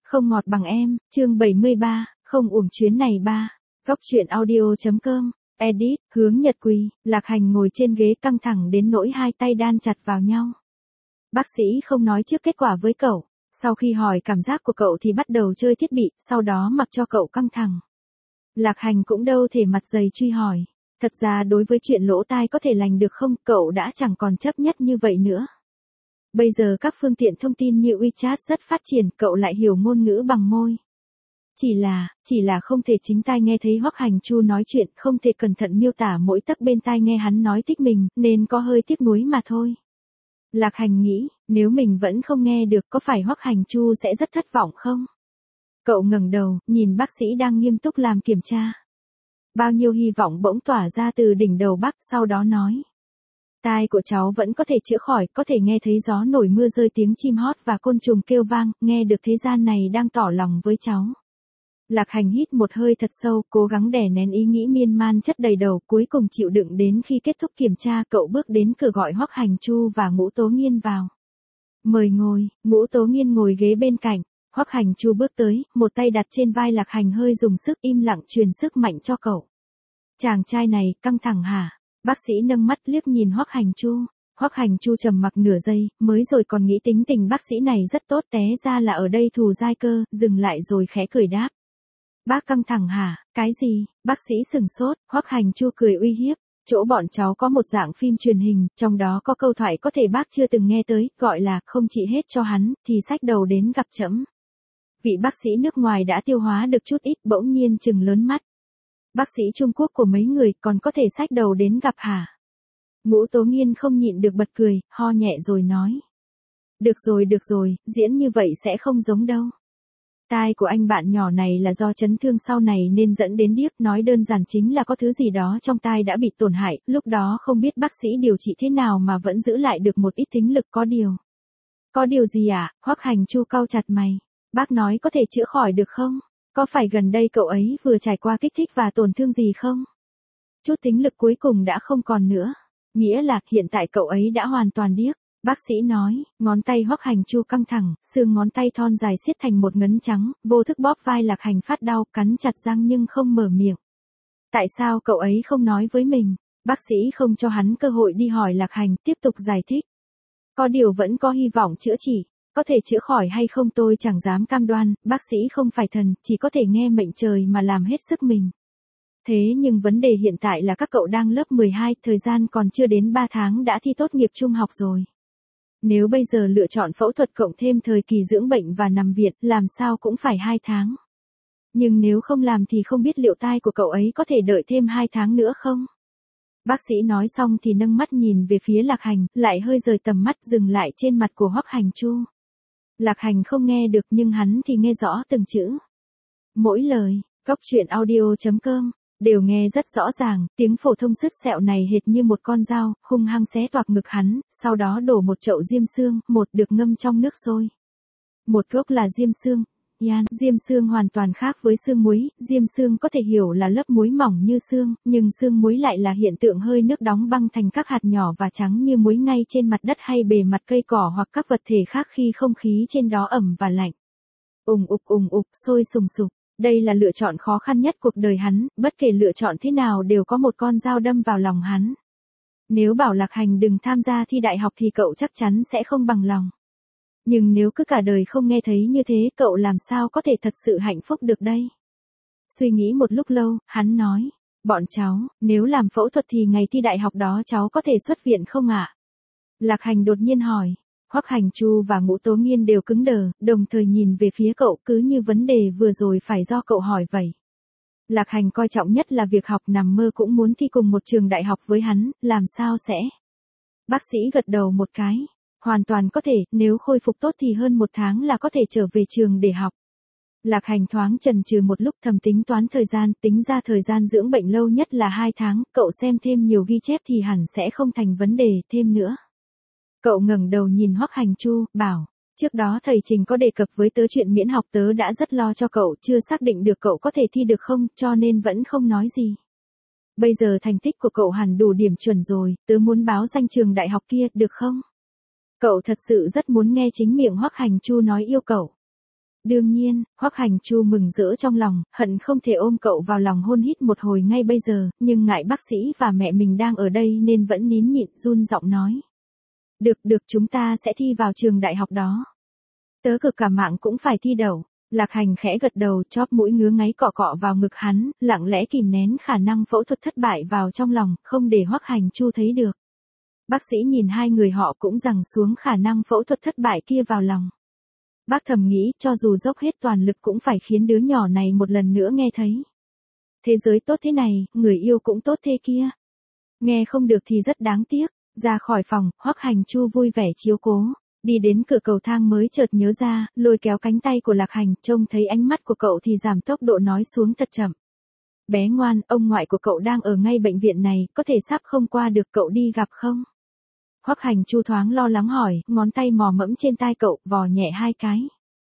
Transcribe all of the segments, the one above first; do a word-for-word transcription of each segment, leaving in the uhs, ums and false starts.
Không ngọt bằng em, chương bảy mươi ba, không uổng chuyến này ba. Góc truyện audio.com, edit, Hướng Nhật Quỳ, Lạc Hành ngồi trên ghế căng thẳng đến nỗi hai tay đan chặt vào nhau. Bác sĩ không nói trước kết quả với cậu, sau khi hỏi cảm giác của cậu thì bắt đầu chơi thiết bị, sau đó mặc cho cậu căng thẳng. Lạc Hành cũng đâu thể mặt dày truy hỏi. Thật ra đối với chuyện lỗ tai có thể lành được không, cậu đã chẳng còn chấp nhất như vậy nữa. Bây giờ các phương tiện thông tin như WeChat rất phát triển, cậu lại hiểu ngôn ngữ bằng môi. Chỉ là, chỉ là không thể chính tai nghe thấy Hoắc Hành Chu nói chuyện, không thể cẩn thận miêu tả mỗi tấc bên tai nghe hắn nói thích mình, nên có hơi tiếc nuối mà thôi. Lạc Hành nghĩ, nếu mình vẫn không nghe được có phải Hoắc Hành Chu sẽ rất thất vọng không? Cậu ngẩng đầu, nhìn bác sĩ đang nghiêm túc làm kiểm tra. Bao nhiêu hy vọng bỗng tỏa ra từ đỉnh đầu bác, sau đó nói. Tai của cháu vẫn có thể chữa khỏi, có thể nghe thấy gió nổi mưa rơi, tiếng chim hót và côn trùng kêu vang, nghe được thế gian này đang tỏ lòng với cháu. Lạc Hành hít một hơi thật sâu, cố gắng đè nén ý nghĩ miên man chất đầy đầu, cuối cùng chịu đựng đến khi kết thúc kiểm tra, cậu bước đến cửa gọi Hoắc Hành Chu và Ngũ Tố Nghiên vào. Mời ngồi, Ngũ Tố Nghiên ngồi ghế bên cạnh. Hoắc Hành Chu bước tới, một tay đặt trên vai Lạc Hành, hơi dùng sức, im lặng truyền sức mạnh cho cậu. Chàng trai này, căng thẳng hả? Bác sĩ nâng mắt liếc nhìn Hoắc Hành Chu. Hoắc Hành Chu trầm mặc nửa giây, mới rồi còn nghĩ tính tình bác sĩ này rất tốt, té ra là ở đây thù dai cơ, dừng lại rồi khẽ cười đáp. Bác căng thẳng hả? Cái gì? Bác sĩ sừng sốt. Hoắc Hành Chu cười uy hiếp. Chỗ bọn cháu có một dạng phim truyền hình, trong đó có câu thoại có thể bác chưa từng nghe tới, gọi là không trị hết cho hắn, thì xách đầu đến gặp trẫm. Vị bác sĩ nước ngoài đã tiêu hóa được chút ít, bỗng nhiên trừng lớn mắt. Bác sĩ Trung Quốc của mấy người còn có thể xách đầu đến gặp hả? Ngũ Tố Nghiên không nhịn được bật cười, ho nhẹ rồi nói. Được rồi được rồi, diễn như vậy sẽ không giống đâu. Tai của anh bạn nhỏ này là do chấn thương sau này nên dẫn đến điếc, nói đơn giản chính là có thứ gì đó trong tai đã bị tổn hại, lúc đó không biết bác sĩ điều trị thế nào mà vẫn giữ lại được một ít thính lực, có điều. Có điều gì à? Hoắc Hành Chu cau chặt mày. Bác nói có thể chữa khỏi được không? Có phải gần đây cậu ấy vừa trải qua kích thích và tổn thương gì không? Chút thính lực cuối cùng đã không còn nữa. Nghĩa là hiện tại cậu ấy đã hoàn toàn điếc. Bác sĩ nói, ngón tay Hoắc Hành Chu căng thẳng, xương ngón tay thon dài siết thành một ngấn trắng, vô thức bóp vai Lạc Hành phát đau, cắn chặt răng nhưng không mở miệng. Tại sao cậu ấy không nói với mình? Bác sĩ không cho hắn cơ hội đi hỏi Lạc Hành, tiếp tục giải thích. Có điều vẫn có hy vọng chữa trị. Có thể chữa khỏi hay không tôi chẳng dám cam đoan, bác sĩ không phải thần, chỉ có thể nghe mệnh trời mà làm hết sức mình. Thế nhưng vấn đề hiện tại là các cậu đang lớp mười hai, thời gian còn chưa đến ba tháng đã thi tốt nghiệp trung học rồi. Nếu bây giờ lựa chọn phẫu thuật cộng thêm thời kỳ dưỡng bệnh và nằm viện, làm sao cũng phải hai tháng. Nhưng nếu không làm thì không biết liệu tai của cậu ấy có thể đợi thêm hai tháng nữa không? Bác sĩ nói xong thì nâng mắt nhìn về phía Lạc Hành, lại hơi rời tầm mắt dừng lại trên mặt của Hoắc Hành Chu. Lạc Hành không nghe được nhưng hắn thì nghe rõ từng chữ. Mỗi lời, góc truyện audio.com, đều nghe rất rõ ràng, tiếng phổ thông sứt sẹo này hệt như một con dao, hung hăng xé toạc ngực hắn, sau đó đổ một chậu diêm xương, một được ngâm trong nước sôi. Một gốc là diêm xương. Yan, diêm xương hoàn toàn khác với xương muối, diêm xương có thể hiểu là lớp muối mỏng như xương, nhưng xương muối lại là hiện tượng hơi nước đóng băng thành các hạt nhỏ và trắng như muối ngay trên mặt đất hay bề mặt cây cỏ hoặc các vật thể khác khi không khí trên đó ẩm và lạnh. Ùng ục ùng ục, sôi sùng sục. Đây là lựa chọn khó khăn nhất cuộc đời hắn, bất kể lựa chọn thế nào đều có một con dao đâm vào lòng hắn. Nếu bảo Lạc Hành đừng tham gia thi đại học thì cậu chắc chắn sẽ không bằng lòng. Nhưng nếu cứ cả đời không nghe thấy như thế, cậu làm sao có thể thật sự hạnh phúc được đây? Suy nghĩ một lúc lâu, hắn nói, bọn cháu, nếu làm phẫu thuật thì ngày thi đại học đó cháu có thể xuất viện không ạ? Lạc Hành đột nhiên hỏi. Hoắc Hành Chu và Ngũ Tố Nghiên đều cứng đờ, đồng thời nhìn về phía cậu, cứ như vấn đề vừa rồi phải do cậu hỏi vậy. Lạc Hành coi trọng nhất là việc học, nằm mơ cũng muốn thi cùng một trường đại học với hắn, làm sao sẽ? Bác sĩ gật đầu một cái. Hoàn toàn có thể, nếu khôi phục tốt thì hơn một tháng là có thể trở về trường để học. Lạc Hành thoáng chần chừ một lúc, thầm tính toán thời gian, tính ra thời gian dưỡng bệnh lâu nhất là hai tháng, cậu xem thêm nhiều ghi chép thì hẳn sẽ không thành vấn đề, thêm nữa. Cậu ngẩng đầu nhìn Hoắc Hành Chu, bảo, trước đó thầy Trình có đề cập với tớ chuyện miễn học, tớ đã rất lo cho cậu, chưa xác định được cậu có thể thi được không, cho nên vẫn không nói gì. Bây giờ thành tích của cậu hẳn đủ điểm chuẩn rồi, tớ muốn báo danh trường đại học kia, được không? Cậu thật sự rất muốn nghe chính miệng Hoắc Hành Chu nói yêu cậu. Đương nhiên, Hoắc Hành Chu mừng rỡ trong lòng, hận không thể ôm cậu vào lòng hôn hít một hồi ngay bây giờ, nhưng ngại bác sĩ và mẹ mình đang ở đây nên vẫn nín nhịn run giọng nói. Được được chúng ta sẽ thi vào trường đại học đó. Tớ cực cả mạng cũng phải thi đậu. Lạc Hành khẽ gật đầu, chóp mũi ngứa ngáy cọ cọ vào ngực hắn, lặng lẽ kìm nén khả năng phẫu thuật thất bại vào trong lòng, không để Hoắc Hành Chu thấy được. Bác sĩ nhìn hai người họ cũng giằng xuống khả năng phẫu thuật thất bại kia vào lòng. Bác thầm nghĩ cho dù dốc hết toàn lực cũng phải khiến đứa nhỏ này một lần nữa nghe thấy. Thế giới tốt thế này, người yêu cũng tốt thế kia. Nghe không được thì rất đáng tiếc. Ra khỏi phòng, Hoắc Hành Chu vui vẻ chiếu cố. Đi đến cửa cầu thang mới chợt nhớ ra, lôi kéo cánh tay của Lạc Hành, trông thấy ánh mắt của cậu thì giảm tốc độ nói xuống thật chậm. Bé ngoan, ông ngoại của cậu đang ở ngay bệnh viện này, có thể sắp không qua được, cậu đi gặp không? Hoắc Hành Chu thoáng lo lắng hỏi, ngón tay mò mẫm trên tai cậu, vò nhẹ hai cái.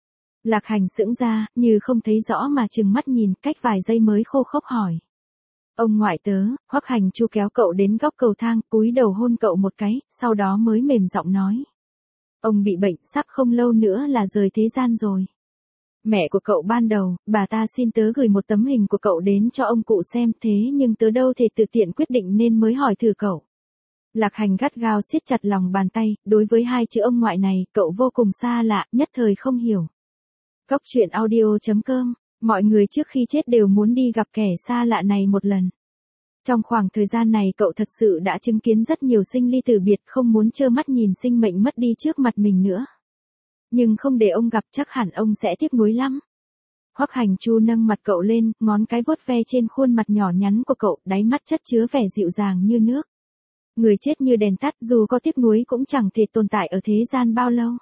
Lạc Hành sững ra, như không thấy rõ mà trừng mắt nhìn, cách vài giây mới khô khốc hỏi. Ông ngoại tớ. Hoắc Hành Chu kéo cậu đến góc cầu thang, cúi đầu hôn cậu một cái, sau đó mới mềm giọng nói. Ông bị bệnh, sắp không lâu nữa là rời thế gian rồi. Mẹ của cậu ban đầu, bà ta xin tớ gửi một tấm hình của cậu đến cho ông cụ xem, thế nhưng tớ đâu thể tự tiện quyết định nên mới hỏi thử cậu. Lạc Hành gắt gao siết chặt lòng bàn tay, đối với hai chữ ông ngoại này, cậu vô cùng xa lạ, nhất thời không hiểu. Góc truyện audio chấm com, mọi người trước khi chết đều muốn đi gặp kẻ xa lạ này một lần. Trong khoảng thời gian này cậu thật sự đã chứng kiến rất nhiều sinh ly tử biệt, không muốn trơ mắt nhìn sinh mệnh mất đi trước mặt mình nữa. Nhưng không để ông gặp chắc hẳn ông sẽ tiếc nuối lắm. Hoắc Hành Chu nâng mặt cậu lên, ngón cái vuốt ve trên khuôn mặt nhỏ nhắn của cậu, đáy mắt chất chứa vẻ dịu dàng như nước. Người chết như đèn tắt, dù có tiếc nuối cũng chẳng thể tồn tại ở thế gian bao lâu.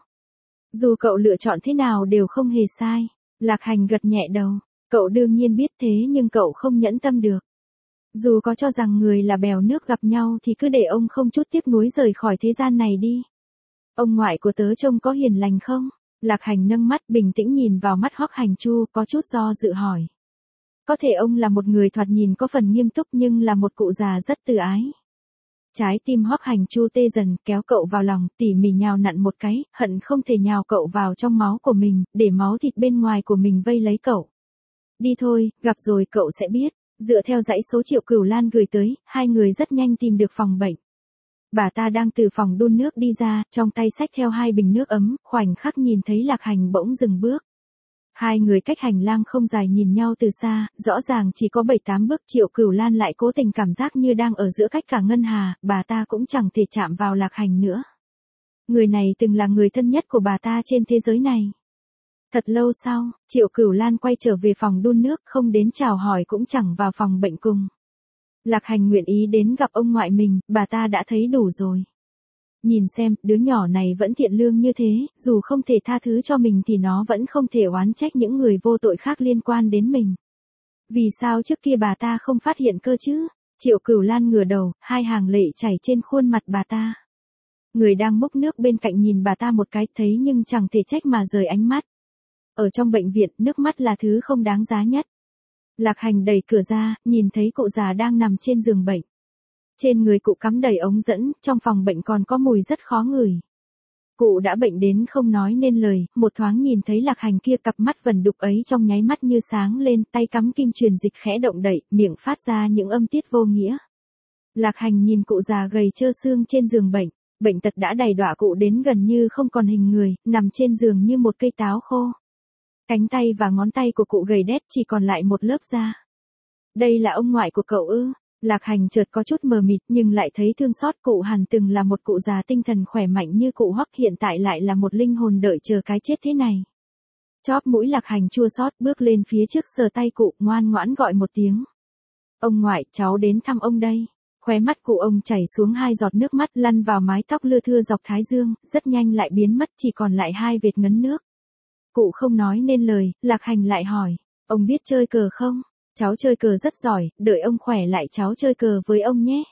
Dù cậu lựa chọn thế nào đều không hề sai. Lạc Hành gật nhẹ đầu, cậu đương nhiên biết thế nhưng cậu không nhẫn tâm được. Dù có cho rằng người là bèo nước gặp nhau thì cứ để ông không chút tiếc nuối rời khỏi thế gian này đi. Ông ngoại của tớ trông có hiền lành không? Lạc Hành nâng mắt bình tĩnh nhìn vào mắt Hoắc Hành Chu, có chút do dự hỏi. Có thể ông là một người thoạt nhìn có phần nghiêm túc nhưng là một cụ già rất từ ái. Trái tim Hoắc Hành Chu tê dần, kéo cậu vào lòng, tỉ mỉ nhào nặn một cái, hận không thể nhào cậu vào trong máu của mình, để máu thịt bên ngoài của mình vây lấy cậu. Đi thôi, gặp rồi cậu sẽ biết. Dựa theo dãy số Triệu Cửu Lan gửi tới, hai người rất nhanh tìm được phòng bệnh. Bà ta đang từ phòng đun nước đi ra, trong tay xách theo hai bình nước ấm, khoảnh khắc nhìn thấy Lạc Hành bỗng dừng bước. Hai người cách hành lang không dài nhìn nhau từ xa, rõ ràng chỉ có bảy tám bước, Triệu Cửu Lan lại cố tình cảm giác như đang ở giữa cách cả ngân hà, bà ta cũng chẳng thể chạm vào Lạc Hành nữa. Người này từng là người thân nhất của bà ta trên thế giới này. Thật lâu sau, Triệu Cửu Lan quay trở về phòng đun nước, không đến chào hỏi cũng chẳng vào phòng bệnh cùng. Lạc Hành nguyện ý đến gặp ông ngoại mình, bà ta đã thấy đủ rồi. Nhìn xem, đứa nhỏ này vẫn thiện lương như thế, dù không thể tha thứ cho mình thì nó vẫn không thể oán trách những người vô tội khác liên quan đến mình. Vì sao trước kia bà ta không phát hiện cơ chứ? Triệu Cửu Lan ngửa đầu, hai hàng lệ chảy trên khuôn mặt bà ta. Người đang múc nước bên cạnh nhìn bà ta một cái, thấy nhưng chẳng thể trách mà rời ánh mắt. Ở trong bệnh viện, nước mắt là thứ không đáng giá nhất. Lạc Hành đẩy cửa ra, nhìn thấy cụ già đang nằm trên giường bệnh. Trên người cụ cắm đầy ống dẫn, trong phòng bệnh còn có mùi rất khó ngửi. Cụ đã bệnh đến không nói nên lời, một thoáng nhìn thấy Lạc Hành kia, cặp mắt vẩn đục ấy trong nháy mắt như sáng lên, tay cắm kim truyền dịch khẽ động đậy, miệng phát ra những âm tiết vô nghĩa. Lạc Hành nhìn cụ già gầy trơ xương trên giường bệnh, bệnh tật đã đày đọa cụ đến gần như không còn hình người, nằm trên giường như một cây táo khô. Cánh tay và ngón tay của cụ gầy đét chỉ còn lại một lớp da. Đây là ông ngoại của cậu ư? Lạc Hành chợt có chút mờ mịt nhưng lại thấy thương xót, cụ hẳn từng là một cụ già tinh thần khỏe mạnh như cụ Hoắc, hiện tại lại là một linh hồn đợi chờ cái chết thế này. Chóp mũi Lạc Hành chua xót, bước lên phía trước sờ tay cụ, ngoan ngoãn gọi một tiếng. Ông ngoại, cháu đến thăm ông đây. Khóe mắt cụ ông chảy xuống hai giọt nước mắt lăn vào mái tóc lưa thưa dọc thái dương, rất nhanh lại biến mất, chỉ còn lại hai vệt ngấn nước. Cụ không nói nên lời, Lạc Hành lại hỏi, ông biết chơi cờ không? Cháu chơi cờ rất giỏi, đợi ông khỏe lại cháu chơi cờ với ông nhé.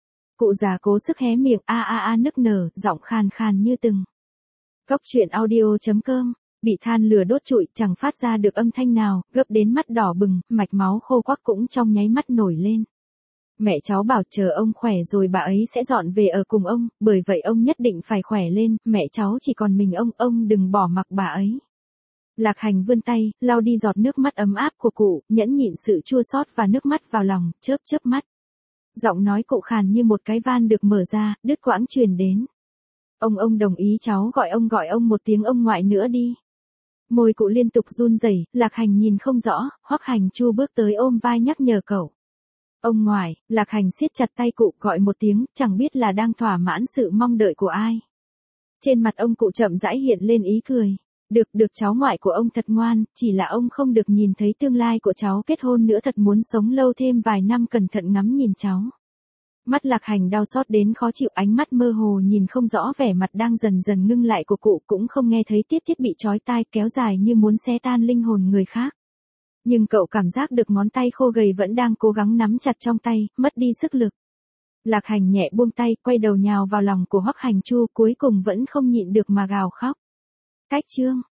Cụ già cố sức hé miệng a a a nức nở, giọng khàn khàn như từng. Góc truyện audio chấm com, bị than lửa đốt trụi, chẳng phát ra được âm thanh nào, gấp đến mắt đỏ bừng, mạch máu khô quắc cũng trong nháy mắt nổi lên. Mẹ cháu bảo chờ ông khỏe rồi bà ấy sẽ dọn về ở cùng ông, bởi vậy ông nhất định phải khỏe lên, mẹ cháu chỉ còn mình ông, ông đừng bỏ mặc bà ấy. Lạc Hành vươn tay, lau đi giọt nước mắt ấm áp của cụ, nhẫn nhịn sự chua xót và nước mắt vào lòng, chớp chớp mắt. Giọng nói cụ khàn như một cái van được mở ra, đứt quãng truyền đến. Ông ông đồng ý cháu gọi ông gọi ông một tiếng ông ngoại nữa đi. Môi cụ liên tục run rẩy, Lạc Hành nhìn không rõ, Hoắc Hành Chu bước tới ôm vai nhắc nhở cậu. Ông ngoại, Lạc Hành siết chặt tay cụ gọi một tiếng, chẳng biết là đang thỏa mãn sự mong đợi của ai. Trên mặt ông cụ chậm rãi hiện lên ý cười. Được, được cháu ngoại của ông thật ngoan, chỉ là ông không được nhìn thấy tương lai của cháu kết hôn nữa, thật muốn sống lâu thêm vài năm, cẩn thận ngắm nhìn cháu. Mắt Lạc Hành đau xót đến khó chịu, ánh mắt mơ hồ nhìn không rõ vẻ mặt đang dần dần ngưng lại của cụ, cũng không nghe thấy tiết thiết bị chói tai kéo dài như muốn xé tan linh hồn người khác. Nhưng cậu cảm giác được ngón tay khô gầy vẫn đang cố gắng nắm chặt trong tay, mất đi sức lực. Lạc Hành nhẹ buông tay, quay đầu nhào vào lòng của Hoắc Hành Chu, cuối cùng vẫn không nhịn được mà gào khóc. Cách chương